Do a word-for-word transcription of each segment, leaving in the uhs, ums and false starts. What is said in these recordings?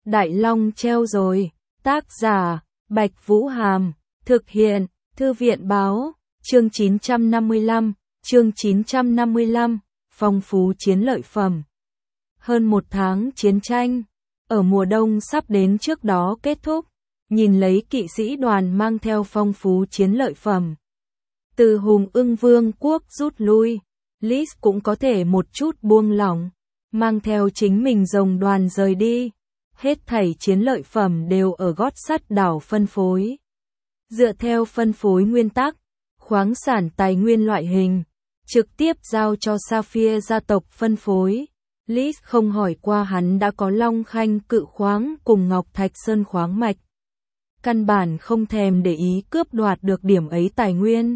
Đại Long treo rồi. Tác giả, Bạch Vũ Hàm. Thực hiện, Thư viện Báo. Chương chín trăm năm mươi lăm. Chương chín trăm năm mươi lăm. Phong phú chiến lợi phẩm. Hơn một tháng chiến tranh, ở mùa đông sắp đến trước đó kết thúc, nhìn lấy kỵ sĩ đoàn mang theo phong phú chiến lợi phẩm. Từ Hùng Ưng Vương quốc rút lui, Liz cũng có thể một chút buông lỏng, mang theo chính mình rồng đoàn rời đi. Hết thảy chiến lợi phẩm đều ở gót sắt đảo phân phối. Dựa theo phân phối nguyên tắc, khoáng sản tài nguyên loại hình, trực tiếp giao cho Sapphire gia tộc phân phối. Liz không hỏi qua hắn đã có Long Khanh cự khoáng cùng Ngọc Thạch Sơn khoáng mạch. Căn bản không thèm để ý cướp đoạt được điểm ấy tài nguyên.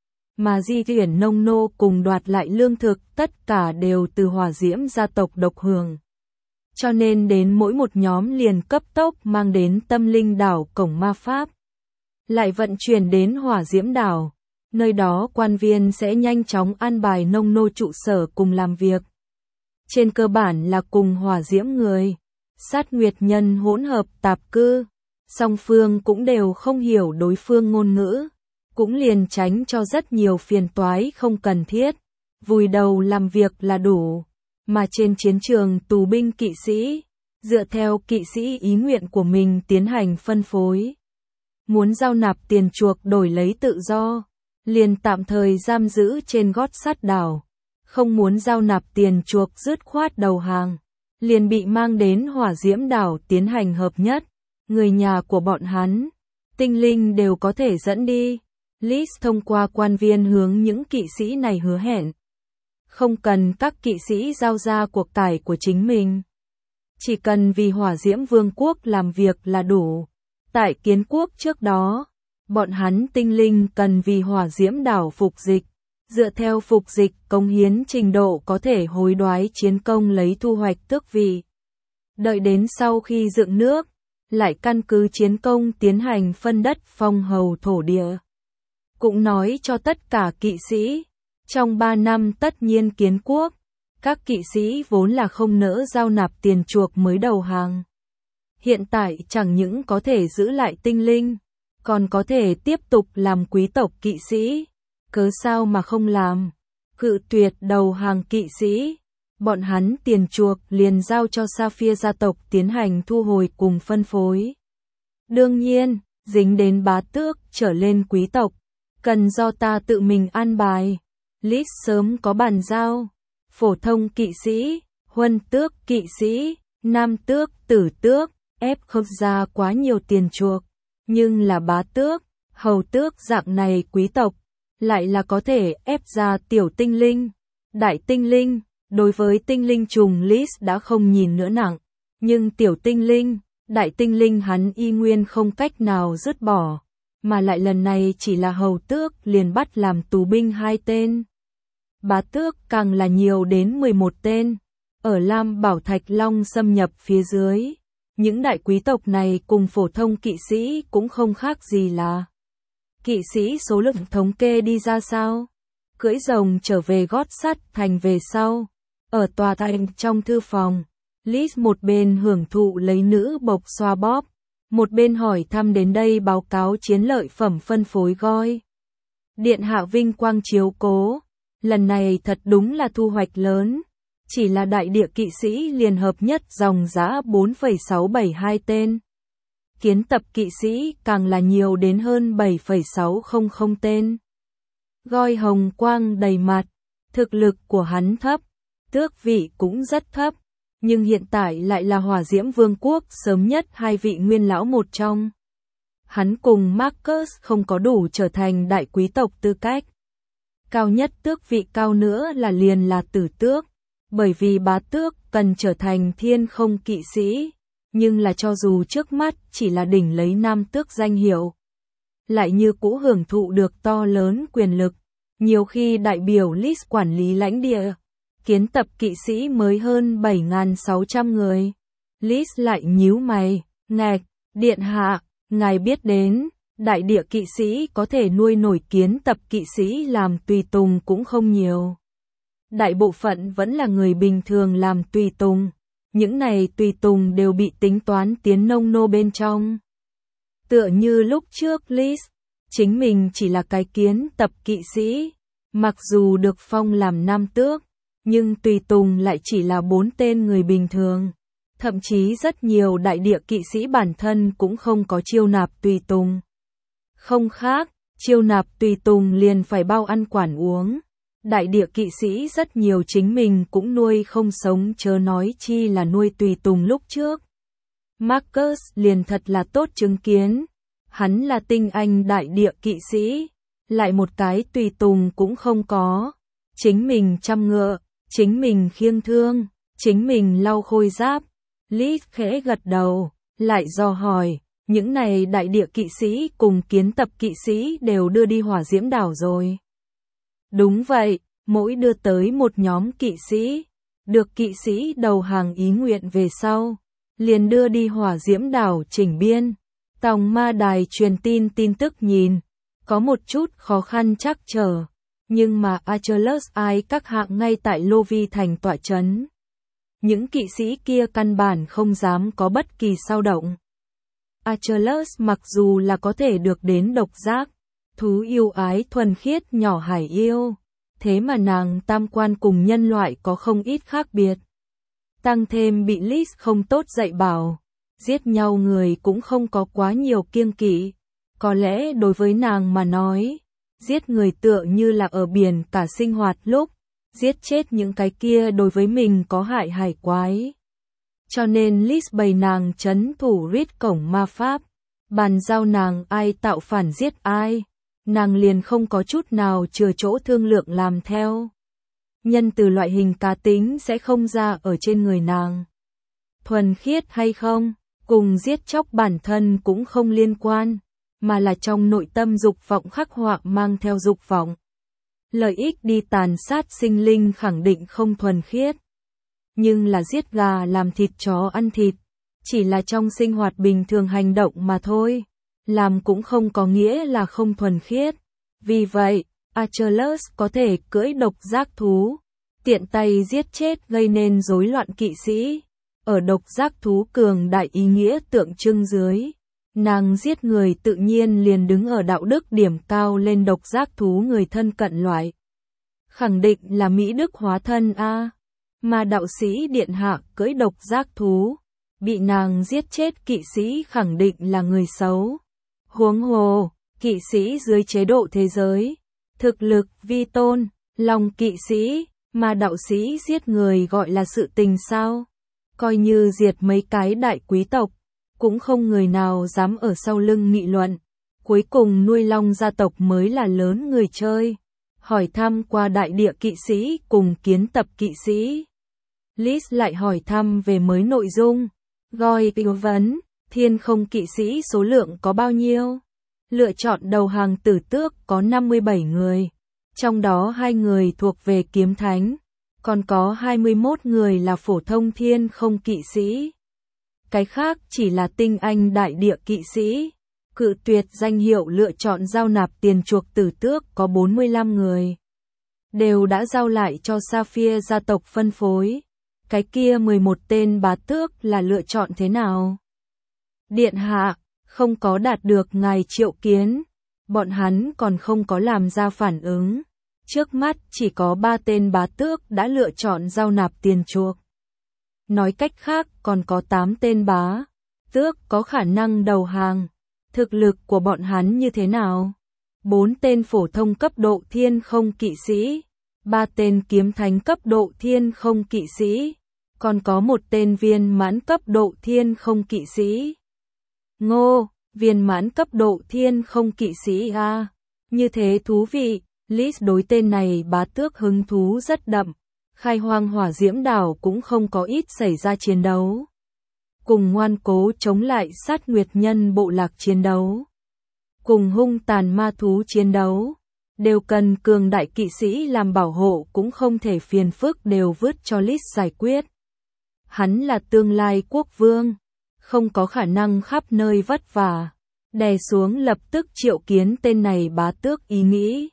Mà di chuyển nông nô cùng đoạt lại lương thực tất cả đều từ Hỏa Diễm gia tộc độc hưởng. Cho nên đến mỗi một nhóm liền cấp tốc mang đến Tâm Linh đảo cổng ma pháp. Lại vận chuyển đến Hỏa Diễm đảo. Nơi đó quan viên sẽ nhanh chóng an bài nông nô trụ sở cùng làm việc. Trên cơ bản là cùng Hỏa Diễm người, sát nguyệt nhân hỗn hợp tạp cư. Song phương cũng đều không hiểu đối phương ngôn ngữ, cũng liền tránh cho rất nhiều phiền toái không cần thiết. Vùi đầu làm việc là đủ. Mà trên chiến trường tù binh kỵ sĩ, dựa theo kỵ sĩ ý nguyện của mình tiến hành phân phối. Muốn giao nạp tiền chuộc đổi lấy tự do, liền tạm thời giam giữ trên gót sắt đảo. Không muốn giao nạp tiền chuộc dứt khoát đầu hàng, liền bị mang đến Hỏa Diễm đảo tiến hành hợp nhất. Người nhà của bọn hắn, tinh linh đều có thể dẫn đi. Liz thông qua quan viên hướng những kỵ sĩ này hứa hẹn. Không cần các kỵ sĩ giao ra cuộc cải của chính mình. Chỉ cần vì Hỏa Diễm Vương quốc làm việc là đủ. Tại kiến quốc trước đó, bọn hắn tinh linh cần vì Hỏa Diễm đảo phục dịch. Dựa theo phục dịch công hiến trình độ có thể hối đoái chiến công lấy thu hoạch tước vị. Đợi đến sau khi dựng nước, lại căn cứ chiến công tiến hành phân đất phong hầu thổ địa. Cũng nói cho tất cả kỵ sĩ, trong ba năm tất nhiên kiến quốc, các kỵ sĩ vốn là không nỡ giao nạp tiền chuộc mới đầu hàng. Hiện tại chẳng những có thể giữ lại tinh linh, còn có thể tiếp tục làm quý tộc kỵ sĩ. Cớ sao mà không làm? Cự tuyệt đầu hàng kỵ sĩ. Bọn hắn tiền chuộc liền giao cho Sapphire gia tộc tiến hành thu hồi cùng phân phối. Đương nhiên, dính đến bá tước trở lên quý tộc, cần do ta tự mình an bài. Liz sớm có bàn giao. Phổ thông kỵ sĩ, huân tước kỵ sĩ, nam tước, tử tước, ép không ra quá nhiều tiền chuộc. Nhưng là bá tước, hầu tước dạng này quý tộc, lại là có thể ép ra tiểu tinh linh, đại tinh linh. Đối với tinh linh trùng Liz đã không nhìn nữa nặng, nhưng tiểu tinh linh, đại tinh linh hắn y nguyên không cách nào dứt bỏ, mà lại lần này chỉ là hầu tước liền bắt làm tù binh hai tên. Bá tước càng là nhiều đến mười một tên, ở Lam Bảo Thạch Long xâm nhập phía dưới. Những đại quý tộc này cùng phổ thông kỵ sĩ cũng không khác gì là. Kỵ sĩ số lượng thống kê đi ra sao? Cưỡi rồng trở về gót sắt thành về sau. Ở tòa thành trong thư phòng, Liz một bên hưởng thụ lấy nữ bộc xoa bóp, một bên hỏi thăm đến đây báo cáo chiến lợi phẩm phân phối gói. Điện hạ vinh quang chiếu cố, lần này thật đúng là thu hoạch lớn, chỉ là đại địa kỵ sĩ liên hợp nhất dòng giá bốn phẩy sáu bảy hai tên. Kiến tập kỵ sĩ càng là nhiều đến hơn bảy phẩy sáu không không tên. Goi hồng quang đầy mặt, thực lực của hắn thấp. Tước vị cũng rất thấp, nhưng hiện tại lại là Hỏa Diễm Vương quốc sớm nhất hai vị nguyên lão một trong. Hắn cùng Marcus không có đủ trở thành đại quý tộc tư cách. Cao nhất tước vị cao nữa là liền là tử tước, bởi vì bá tước cần trở thành thiên không kỵ sĩ, nhưng là cho dù trước mắt chỉ là đỉnh lấy nam tước danh hiệu, lại như cũ hưởng thụ được to lớn quyền lực, nhiều khi đại biểu Liz quản lý lãnh địa. Kiến tập kỵ sĩ mới hơn bảy nghìn sáu trăm người. Liz lại nhíu mày, ngạch, điện hạ, ngài biết đến, đại địa kỵ sĩ có thể nuôi nổi kiến tập kỵ sĩ làm tùy tùng cũng không nhiều. Đại bộ phận vẫn là người bình thường làm tùy tùng, những này tùy tùng đều bị tính toán tiến nông nô bên trong. Tựa như lúc trước Liz, chính mình chỉ là cái kiến tập kỵ sĩ, mặc dù được phong làm nam tước, nhưng tùy tùng lại chỉ là bốn tên người bình thường. Thậm chí rất nhiều đại địa kỵ sĩ bản thân cũng không có chiêu nạp tùy tùng. Không khác, chiêu nạp tùy tùng liền phải bao ăn quản uống. Đại địa kỵ sĩ rất nhiều chính mình cũng nuôi không sống chớ nói chi là nuôi tùy tùng lúc trước. Marcus liền thật là tốt chứng kiến. Hắn là tinh anh đại địa kỵ sĩ, lại một cái tùy tùng cũng không có. Chính mình chăm ngựa, chính mình khiêng thương, chính mình lau khôi giáp. Liz khẽ gật đầu, lại dò hỏi, những này đại địa kỵ sĩ cùng kiến tập kỵ sĩ đều đưa đi hỏa diễm đảo rồi. Đúng vậy, mỗi đưa tới một nhóm kỵ sĩ, được kỵ sĩ đầu hàng ý nguyện về sau, liền đưa đi hỏa diễm đảo chỉnh biên. Tòng ma đài truyền tin tin tức nhìn, có một chút khó khăn trắc trở, nhưng mà Achilles ai các hạng ngay tại Lô Vi thành tọa trấn. Những kỵ sĩ kia căn bản không dám có bất kỳ dao động. Achilles mặc dù là có thể được đến độc giác, thú yêu ái thuần khiết nhỏ hải yêu, thế mà nàng tam quan cùng nhân loại có không ít khác biệt. Tăng thêm bị Liz không tốt dạy bảo, giết nhau người cũng không có quá nhiều kiêng kỵ. Có lẽ đối với nàng mà nói, giết người tựa như là ở biển cả sinh hoạt lúc, giết chết những cái kia đối với mình có hại hải quái. Cho nên Liz bày nàng trấn thủ rít cổng ma pháp, bàn giao nàng ai tạo phản giết ai, nàng liền không có chút nào chừa chỗ thương lượng làm theo. Nhân từ loại hình cá tính sẽ không ra ở trên người nàng. Thuần khiết hay không, cùng giết chóc bản thân cũng không liên quan, mà là trong nội tâm dục vọng khắc họa mang theo dục vọng. Lợi ích đi tàn sát sinh linh khẳng định không thuần khiết. Nhưng là giết gà làm thịt chó ăn thịt, chỉ là trong sinh hoạt bình thường hành động mà thôi, làm cũng không có nghĩa là không thuần khiết. Vì vậy, Achilles có thể cưỡi độc giác thú, tiện tay giết chết gây nên rối loạn kỵ sĩ. Ở độc giác thú cường đại ý nghĩa tượng trưng dưới, nàng giết người tự nhiên liền đứng ở đạo đức điểm cao lên độc giác thú người thân cận loại. Khẳng định là Mỹ Đức hóa thân a. Mà đạo sĩ điện hạ cưỡi độc giác thú, bị nàng giết chết kỵ sĩ khẳng định là người xấu. Huống hồ, kỵ sĩ dưới chế độ thế giới, thực lực vi tôn, lòng kỵ sĩ, mà đạo sĩ giết người gọi là sự tình sao? Coi như diệt mấy cái đại quý tộc, cũng không người nào dám ở sau lưng nghị luận. Cuối cùng nuôi long gia tộc mới là lớn người chơi. Hỏi thăm qua đại địa kỵ sĩ cùng kiến tập kỵ sĩ. Liz lại hỏi thăm về mới nội dung. Gọi tư vấn, thiên không kỵ sĩ số lượng có bao nhiêu? Lựa chọn đầu hàng tử tước có năm mươi bảy người. Trong đó hai người thuộc về kiếm thánh. Còn có hai mươi mốt người là phổ thông thiên không kỵ sĩ. Cái khác chỉ là tinh anh đại địa kỵ sĩ. Cự tuyệt danh hiệu lựa chọn giao nạp tiền chuộc tử tước có bốn mươi lăm người. Đều đã giao lại cho Sapphire gia tộc phân phối. Cái kia mười một tên bá tước là lựa chọn thế nào? Điện hạ, không có đạt được ngài triệu kiến. Bọn hắn còn không có làm ra phản ứng. Trước mắt chỉ có ba tên bá tước đã lựa chọn giao nạp tiền chuộc. Nói cách khác còn có tám tên bá tước có khả năng đầu hàng. Thực lực của bọn hắn như thế nào? bốn tên phổ thông cấp độ thiên không kỵ sĩ, ba tên kiếm thánh cấp độ thiên không kỵ sĩ, còn có một tên viên mãn cấp độ thiên không kỵ sĩ. Ngô, viên mãn cấp độ thiên không kỵ sĩ a, như thế thú vị. Liz đối tên này bá tước hứng thú rất đậm. Khai hoang hỏa diễm đảo cũng không có ít xảy ra chiến đấu. Cùng ngoan cố chống lại sát nguyệt nhân bộ lạc chiến đấu. Cùng hung tàn ma thú chiến đấu. Đều cần cường đại kỵ sĩ làm bảo hộ cũng không thể phiền phức đều vứt cho Liz giải quyết. Hắn là tương lai quốc vương. Không có khả năng khắp nơi vất vả. Đè xuống lập tức triệu kiến tên này bá tước ý nghĩ.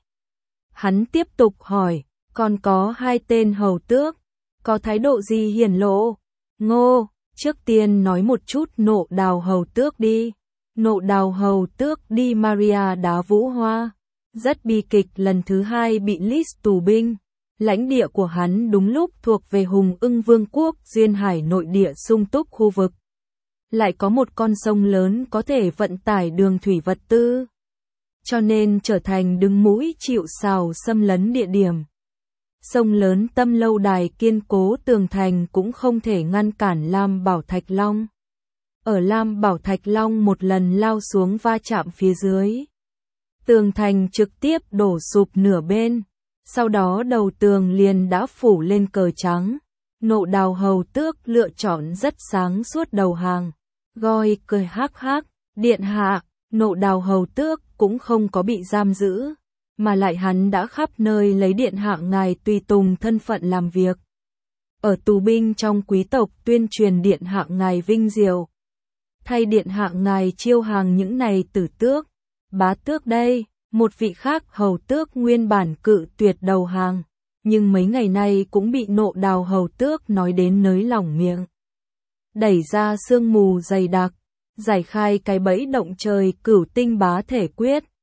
Hắn tiếp tục hỏi, còn có hai tên hầu tước, có thái độ gì hiển lộ? Ngô, trước tiên nói một chút Nộ Đào Hầu Tước đi. Nộ Đào Hầu Tước Di Maria Đá Vũ Hoa, rất bi kịch lần thứ hai bị Lis tù binh. Lãnh địa của hắn đúng lúc thuộc về Hùng Ưng Vương quốc duyên hải nội địa sung túc khu vực. Lại có một con sông lớn có thể vận tải đường thủy vật tư. Cho nên trở thành đứng mũi chịu sào xâm lấn địa điểm. Sông lớn tâm lâu đài kiên cố tường thành cũng không thể ngăn cản Lam Bảo Thạch Long. Ở Lam Bảo Thạch Long một lần lao xuống va chạm phía dưới. Tường thành trực tiếp đổ sụp nửa bên. Sau đó đầu tường liền đã phủ lên cờ trắng. Nộ Đào Hầu Tước lựa chọn rất sáng suốt đầu hàng. Goi cười hắc hắc, điện hạ, Nộ Đào Hầu Tước cũng không có bị giam giữ, mà lại hắn đã khắp nơi lấy điện hạ ngài tùy tùng thân phận làm việc. Ở tù binh trong quý tộc tuyên truyền điện hạ ngài vinh diệu. Thay điện hạ ngài chiêu hàng những này tử tước, bá tước đây, một vị khác hầu tước nguyên bản cự tuyệt đầu hàng, nhưng mấy ngày nay cũng bị Nộ Đào Hầu Tước nói đến nới lỏng miệng. Đẩy ra sương mù dày đặc, giải khai cái bẫy động trời cửu tinh bá thể quyết,